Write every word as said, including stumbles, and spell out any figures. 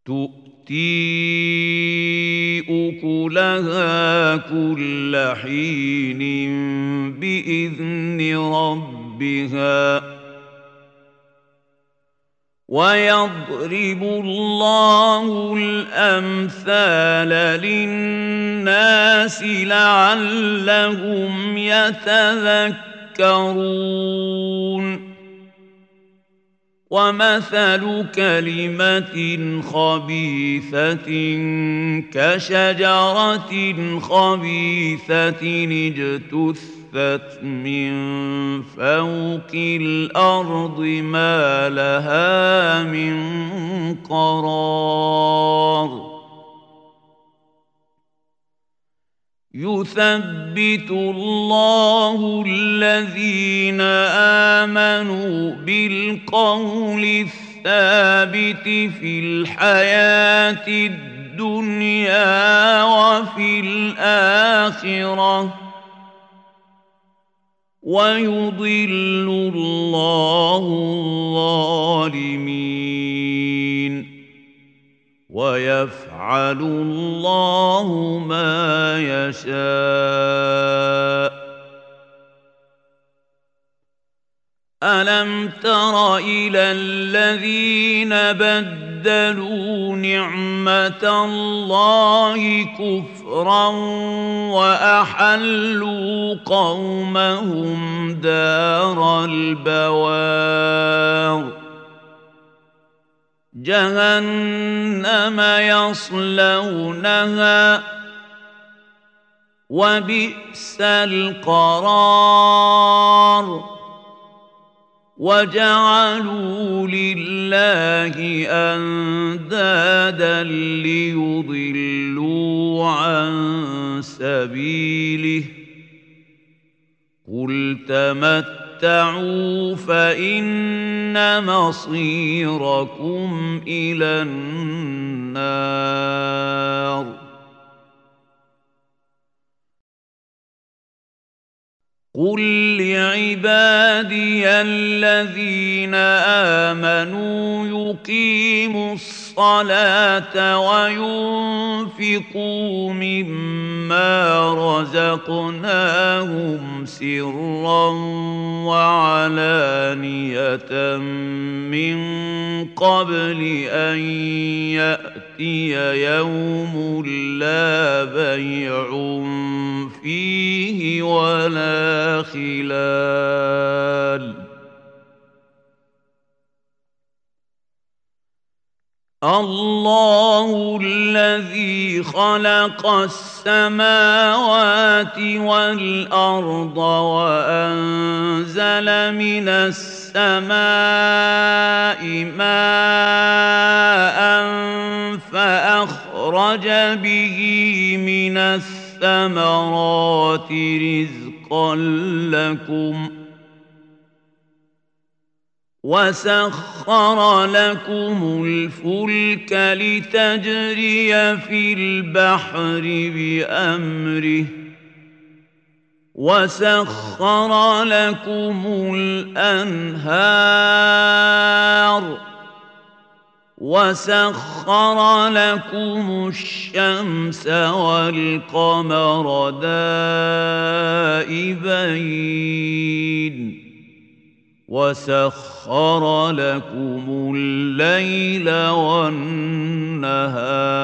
تؤتي أكلها كل حين بإذن ربها ويضرب الله الأمثال للناس لعلهم يتذكرون ومثل كلمة خبيثة كشجرة خبيثة اجتثت من فوق الأرض ما لها من قرار يثبت الله الذين آمنوا بالقول الثابت في الحياة الدنيا وفي الآخرة ويضل الله الظالمين ويفعل الله ما يشاء ألم تر إلى الذين بدلوا نعمة الله كفرا وأحلوا قومهم دار البوار جهنم يصلونها وبئس القرار وجعلوا لله أندادا ليضلوا عن سبيله قل تمتعوا فإن مصيركم إلى النار قل لعبادي الذين آمنوا يقيموا الصلاة وينفقوا مما رزقناهم سرا وعلانية من قبل أن يأتي يوم لا بيع فيه ولا خلال الله الذي خلق السماوات والأرض وأنزل من السماء ماء فأخرج به من الثمرات رزقا لكم وسخر لكم الفلك لتجري في البحر بأمره وسخر لكم الأنهار وسخر لكم الشمس والقمر دائبين وسخر لكم الليل والنهار